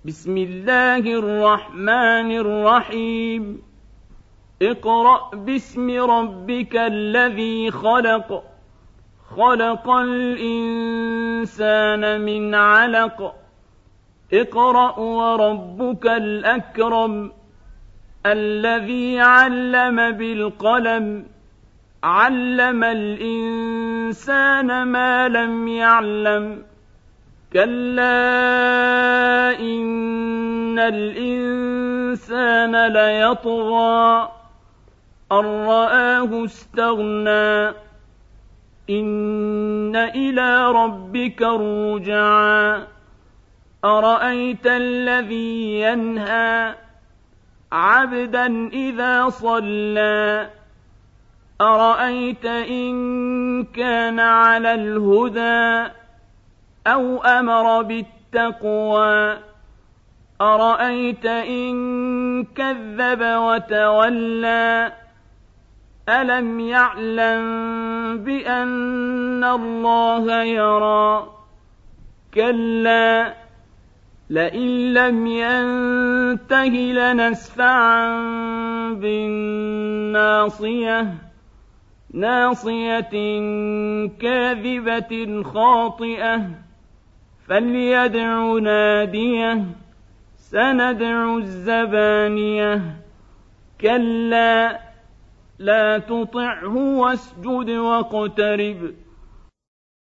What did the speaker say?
بسم الله الرحمن الرحيم اقرأ باسم ربك الذي خلق خلق الإنسان من علق اقرأ وربك الأكرم الذي علم بالقلم علم الإنسان ما لم يعلم كلا إن الإنسان ليطغى أن رآه استغنى إن إلى ربك الرجعى أرأيت الذي ينهى عبدا إذا صلى أرأيت إن كان على الهدى أو أمر بالتقوى أرأيت إن كذب وتولى ألم يعلم بأن الله يرى كلا لئن لم ينته لنسفعا بالناصية ناصية كاذبة خاطئة فليدع ناديه سندع الزبانية كلا لا تطعه واسجد واقترب